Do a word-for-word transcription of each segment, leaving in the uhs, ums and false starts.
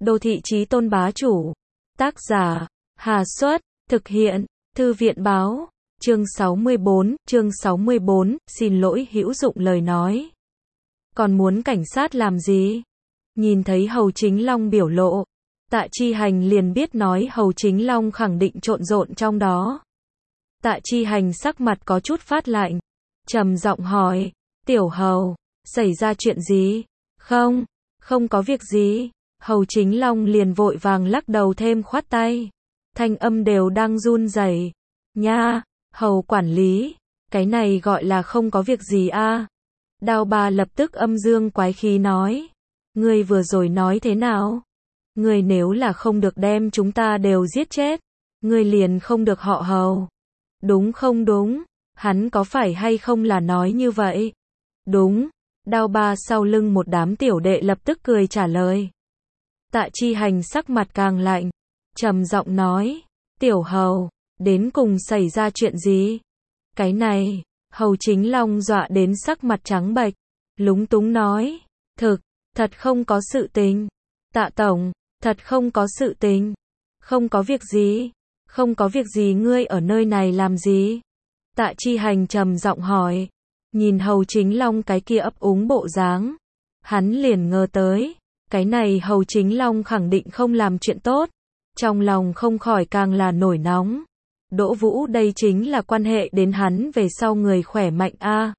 Đô thị chí tôn bá chủ. Tác giả, Hà Xuất, thực hiện, Thư viện báo, chương sáu mươi bốn, chương sáu mươi bốn, xin lỗi hữu dụng lời nói. Còn muốn cảnh sát làm gì? Nhìn thấy Hầu Chính Long biểu lộ, Tạ Chi Hành liền biết nói Hầu Chính Long khẳng định trộn rộn trong đó. Tạ Chi Hành sắc mặt có chút phát lạnh, trầm giọng hỏi, tiểu Hầu, xảy ra chuyện gì? Không, không có việc gì. Hầu Chính Long liền vội vàng lắc đầu thêm khoát tay. Thanh âm đều đang run rẩy. Nha, Hầu quản lý, cái này gọi là không có việc gì a. À? Đao Ba lập tức âm dương quái khí nói. Ngươi vừa rồi nói thế nào? Ngươi nếu là không được đem chúng ta đều giết chết, ngươi liền không được họ Hầu. Đúng không đúng? Hắn có phải hay không là nói như vậy? Đúng. Đao Ba sau lưng một đám tiểu đệ lập tức cười trả lời. Tạ Chi Hành sắc mặt càng lạnh, trầm giọng nói, tiểu Hầu, đến cùng xảy ra chuyện gì? Cái này, Hầu Chính Long dọa đến sắc mặt trắng bệch, lúng túng nói, thực, thật không có sự tình. Tạ Tổng, thật không có sự tình. Không có việc gì, không có việc gì. Ngươi ở nơi này làm gì? Tạ Chi Hành trầm giọng hỏi. Nhìn Hầu Chính Long cái kia ấp úng bộ dáng, hắn liền ngờ tới, cái này Hầu Chính Long khẳng định không làm chuyện tốt, trong lòng không khỏi càng là nổi nóng. Đỗ Vũ đây chính là quan hệ đến hắn về sau người khỏe mạnh a. À.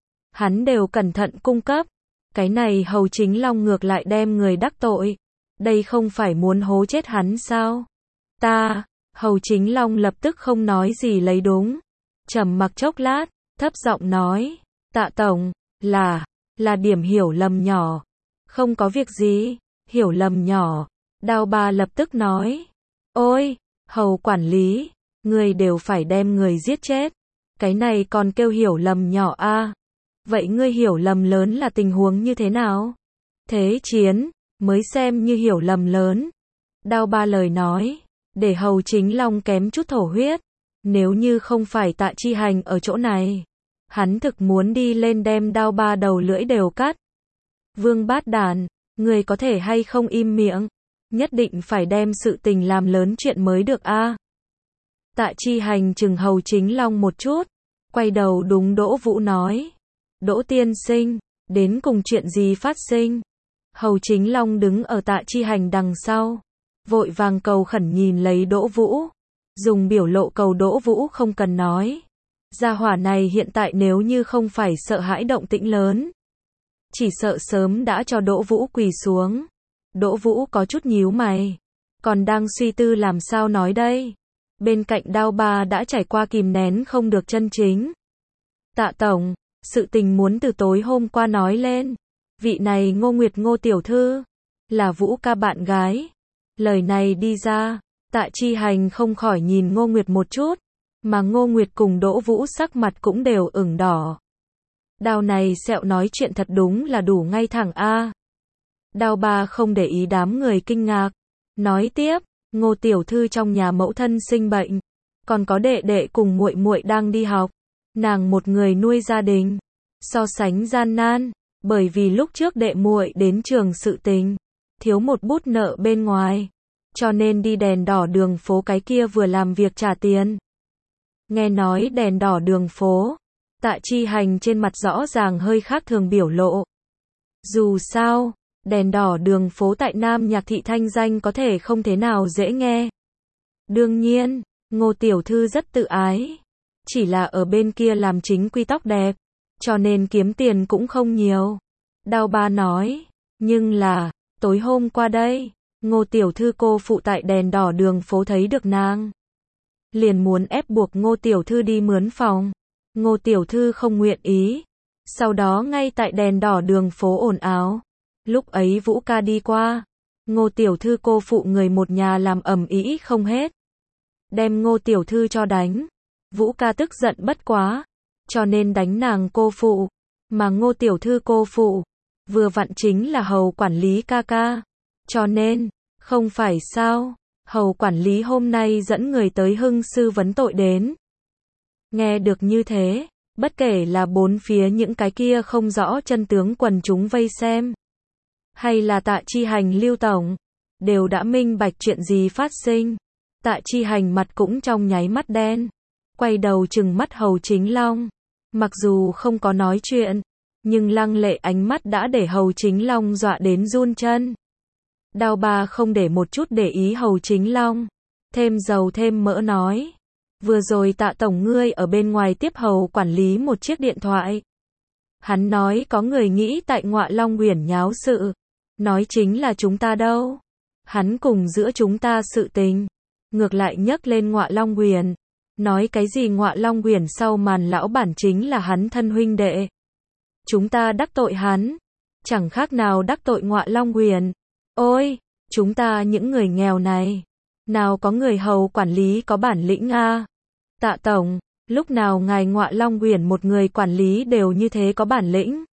Hắn đều cẩn thận cung cấp, cái này Hầu Chính Long ngược lại đem người đắc tội, đây không phải muốn hố chết hắn sao? Ta, Hầu Chính Long lập tức không nói gì lấy đúng, trầm mặc chốc lát, thấp giọng nói, Tạ Tổng, là, là điểm hiểu lầm nhỏ. Không có việc gì, hiểu lầm nhỏ. Đao Ba lập tức nói, ôi, Hầu quản lý, người đều phải đem người giết chết, cái này còn kêu hiểu lầm nhỏ a? À? Vậy ngươi hiểu lầm lớn là tình huống như thế nào? Thế chiến, mới xem như hiểu lầm lớn. Đao Ba lời nói, để Hầu Chính Long kém chút thổ huyết, nếu như không phải Tạ Chi Hành ở chỗ này, hắn thực muốn đi lên đem Đao Ba đầu lưỡi đều cắt. Vương Bát Đàn, người có thể hay không im miệng, nhất định phải đem sự tình làm lớn chuyện mới được a. À? Tạ Chi Hành chừng Hầu Chính Long một chút, quay đầu đúng Đỗ Vũ nói, Đỗ tiên sinh, đến cùng chuyện gì phát sinh? Hầu Chính Long đứng ở Tạ Chi Hành đằng sau, vội vàng cầu khẩn nhìn lấy Đỗ Vũ, dùng biểu lộ cầu Đỗ Vũ không cần nói. Gia hỏa này hiện tại nếu như không phải sợ hãi động tĩnh lớn, chỉ sợ sớm đã cho Đỗ Vũ quỳ xuống. Đỗ Vũ có chút nhíu mày, còn đang suy tư làm sao nói đây. Bên cạnh Đao Ba đã trải qua kìm nén không được chân chính. Tạ Tổng, sự tình muốn từ tối hôm qua nói lên. Vị này Ngô Nguyệt Ngô tiểu thư, là Vũ ca bạn gái. Lời này đi ra, Tạ Chi Hành không khỏi nhìn Ngô Nguyệt một chút, mà Ngô Nguyệt cùng Đỗ Vũ sắc mặt cũng đều ửng đỏ. Đao này sẹo nói chuyện thật đúng là đủ ngay thẳng a. À. Đao Ba không để ý đám người kinh ngạc, nói tiếp, Ngô tiểu thư trong nhà mẫu thân sinh bệnh, còn có đệ đệ cùng muội muội đang đi học, nàng một người nuôi gia đình, so sánh gian nan, bởi vì lúc trước đệ muội đến trường sự tình, thiếu một bút nợ bên ngoài, cho nên đi đèn đỏ đường phố cái kia vừa làm việc trả tiền. Nghe nói đèn đỏ đường phố, Tạ Chi Hành trên mặt rõ ràng hơi khác thường biểu lộ. Dù sao, đèn đỏ đường phố tại Nam Nhạc Thị thanh danh có thể không thế nào dễ nghe. Đương nhiên, Ngô tiểu thư rất tự ái, chỉ là ở bên kia làm chính quy tóc đẹp, cho nên kiếm tiền cũng không nhiều. Đao Ba nói, nhưng là, tối hôm qua đây, Ngô tiểu thư cô phụ tại đèn đỏ đường phố thấy được nàng, liền muốn ép buộc Ngô tiểu thư đi mướn phòng. Ngô tiểu thư không nguyện ý, sau đó ngay tại đèn đỏ đường phố ồn ào. Lúc ấy Vũ ca đi qua, Ngô tiểu thư cô phụ người một nhà làm ầm ĩ không hết, đem Ngô tiểu thư cho đánh. Vũ ca tức giận bất quá, cho nên đánh nàng cô phụ, mà Ngô tiểu thư cô phụ, vừa vặn chính là Hầu quản lý ca ca. Cho nên, không phải sao, Hầu quản lý hôm nay dẫn người tới Hưng sư vấn tội đến. Nghe được như thế, bất kể là bốn phía những cái kia không rõ chân tướng quần chúng vây xem, hay là Tạ Chi Hành Lưu tổng, đều đã minh bạch chuyện gì phát sinh. Tạ Chi Hành mặt cũng trong nháy mắt đen, quay đầu trừng mắt Hầu Chính Long. Mặc dù không có nói chuyện, nhưng lăng lệ ánh mắt đã để Hầu Chính Long dọa đến run chân. Đao Ba không để một chút để ý Hầu Chính Long, thêm dầu thêm mỡ nói. Vừa rồi Tạ tổng ngươi ở bên ngoài tiếp Hầu quản lý một chiếc điện thoại. Hắn nói có người nghĩ tại Ngọa Long Uyển nháo sự. Nói chính là chúng ta đâu. Hắn cùng giữa chúng ta sự tình. Ngược lại nhắc lên Ngọa Long Uyển. Nói cái gì Ngọa Long Uyển sau màn lão bản chính là hắn thân huynh đệ. Chúng ta đắc tội hắn. Chẳng khác nào đắc tội Ngọa Long Uyển. Ôi, chúng ta những người nghèo này. Nào có người hầu quản lý có bản lĩnh a? Tạ tổng, lúc nào ngài Ngọa Long Uyển một người quản lý đều như thế có bản lĩnh?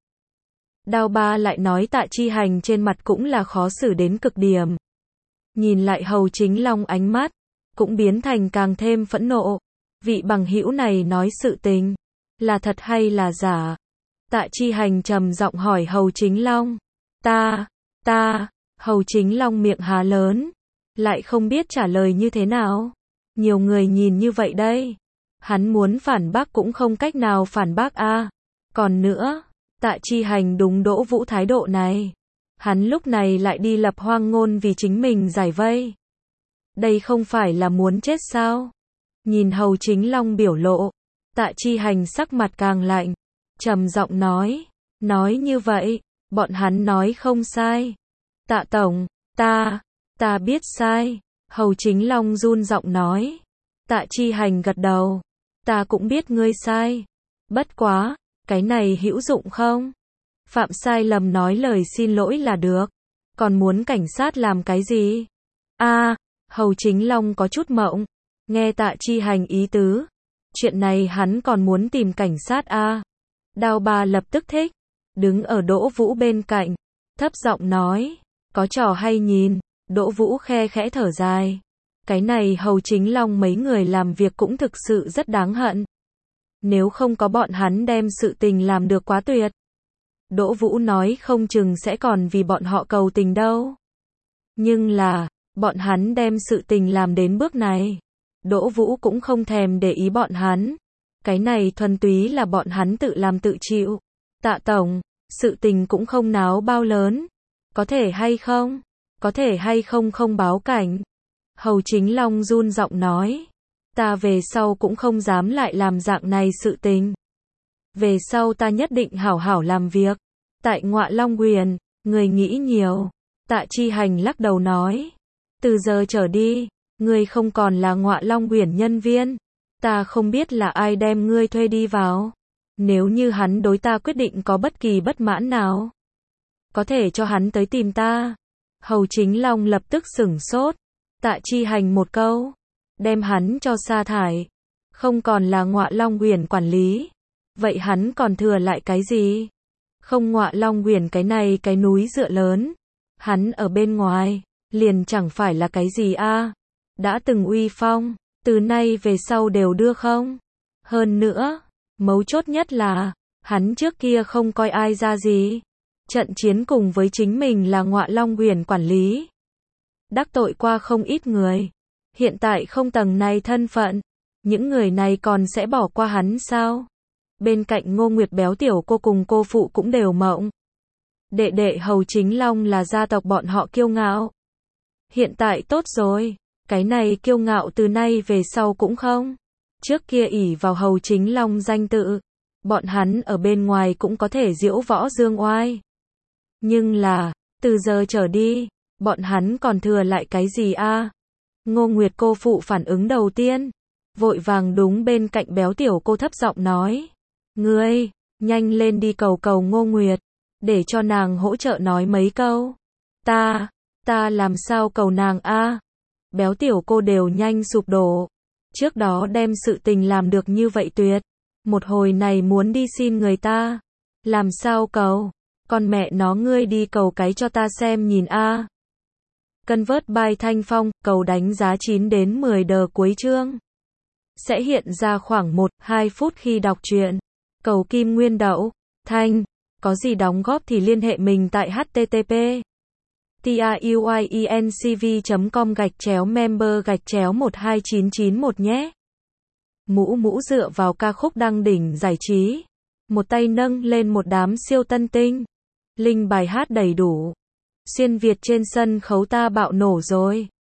Đao Ba lại nói Tạ Chi Hành trên mặt cũng là khó xử đến cực điểm. Nhìn lại Hầu Chính Long ánh mắt, cũng biến thành càng thêm phẫn nộ. Vị bằng hữu này nói sự tình, là thật hay là giả? Tạ Chi Hành trầm giọng hỏi Hầu Chính Long. Ta, ta, Hầu Chính Long miệng há lớn, lại không biết trả lời như thế nào. Nhiều người nhìn như vậy đây. Hắn muốn phản bác cũng không cách nào phản bác a. Còn nữa, Tạ Chi Hành đúng Đỗ Vũ thái độ này. Hắn lúc này lại đi lập hoang ngôn vì chính mình giải vây. Đây không phải là muốn chết sao? Nhìn Hầu Chính Long biểu lộ, Tạ Chi Hành sắc mặt càng lạnh, trầm giọng nói, nói như vậy, bọn hắn nói không sai. Tạ tổng, ta, ta biết sai. Hầu Chính Long run giọng nói. Tạ Chi Hành gật đầu, ta cũng biết ngươi sai. Bất quá, cái này hữu dụng không? Phạm sai lầm nói lời xin lỗi là được. Còn muốn cảnh sát làm cái gì? A, Hầu Chính Long có chút mộng. Nghe Tạ Chi Hành ý tứ, chuyện này hắn còn muốn tìm cảnh sát a. Đao Ba lập tức thích, đứng ở Đỗ Vũ bên cạnh, thấp giọng nói, có trò hay nhìn. Đỗ Vũ khe khẽ thở dài. Cái này Hầu Chính Long mấy người làm việc cũng thực sự rất đáng hận. Nếu không có bọn hắn đem sự tình làm được quá tuyệt, Đỗ Vũ nói không chừng sẽ còn vì bọn họ cầu tình đâu. Nhưng là, bọn hắn đem sự tình làm đến bước này, Đỗ Vũ cũng không thèm để ý bọn hắn. Cái này thuần túy là bọn hắn tự làm tự chịu. Tạ tổng, sự tình cũng không náo bao lớn. Có thể hay không? Có thể hay không không báo cảnh? Hầu Chính Long run giọng nói. Ta về sau cũng không dám lại làm dạng này sự tình. Về sau ta nhất định hảo hảo làm việc. Tại Ngọa Long Uyển, người nghĩ nhiều. Tạ Chi Hành lắc đầu nói. Từ giờ trở đi, ngươi không còn là Ngọa Long Uyển nhân viên. Ta không biết là ai đem ngươi thuê đi vào. Nếu như hắn đối ta quyết định có bất kỳ bất mãn nào, có thể cho hắn tới tìm ta. Hầu Chính Long lập tức sửng sốt. Tạ Chi Hành một câu, đem hắn cho sa thải. Không còn là Ngọa Long Uyển quản lý. Vậy hắn còn thừa lại cái gì? Không Ngọa Long Uyển cái này cái núi dựa lớn. Hắn ở bên ngoài, liền chẳng phải là cái gì a. Đã từng uy phong, từ nay về sau đều đưa không. Hơn nữa, mấu chốt nhất là, hắn trước kia không coi ai ra gì. Trận chiến cùng với chính mình là Ngọa Long Uyển quản lý. Đắc tội qua không ít người. Hiện tại không tầng này thân phận. Những người này còn sẽ bỏ qua hắn sao? Bên cạnh Ngô Nguyệt béo tiểu cô cùng cô phụ cũng đều mộng. Đệ đệ Hầu Chính Long là gia tộc bọn họ kiêu ngạo. Hiện tại tốt rồi. Cái này kiêu ngạo từ nay về sau cũng không. Trước kia ỷ vào Hầu Chính Long danh tự. Bọn hắn ở bên ngoài cũng có thể diễu võ dương oai. Nhưng là, từ giờ trở đi, bọn hắn còn thừa lại cái gì a? Ngô Nguyệt cô phụ phản ứng đầu tiên, vội vàng đúng bên cạnh béo tiểu cô thấp giọng nói. Ngươi, nhanh lên đi cầu cầu Ngô Nguyệt, để cho nàng hỗ trợ nói mấy câu. Ta, ta làm sao cầu nàng a? Béo tiểu cô đều nhanh sụp đổ. Trước đó đem sự tình làm được như vậy tuyệt. Một hồi này muốn đi xin người ta. Làm sao cầu? Con mẹ nó ngươi đi cầu cái cho ta xem nhìn a. Cân vớt bài Thanh Phong, cầu đánh giá chín đến mười đờ cuối chương. Sẽ hiện ra khoảng một đến hai phút khi đọc truyện. Cầu Kim Nguyên Đậu, Thanh, có gì đóng góp thì liên hệ mình tại H T T P tiuyuyencv chấm com gạch chéo member gạch chéo một hai chín chín một nhé. Mũ mũ dựa vào ca khúc đăng đỉnh giải trí. Một tay nâng lên một đám siêu tân tinh. Link bài hát đầy đủ. Xuyên Việt trên sân khấu ta bạo nổ rồi.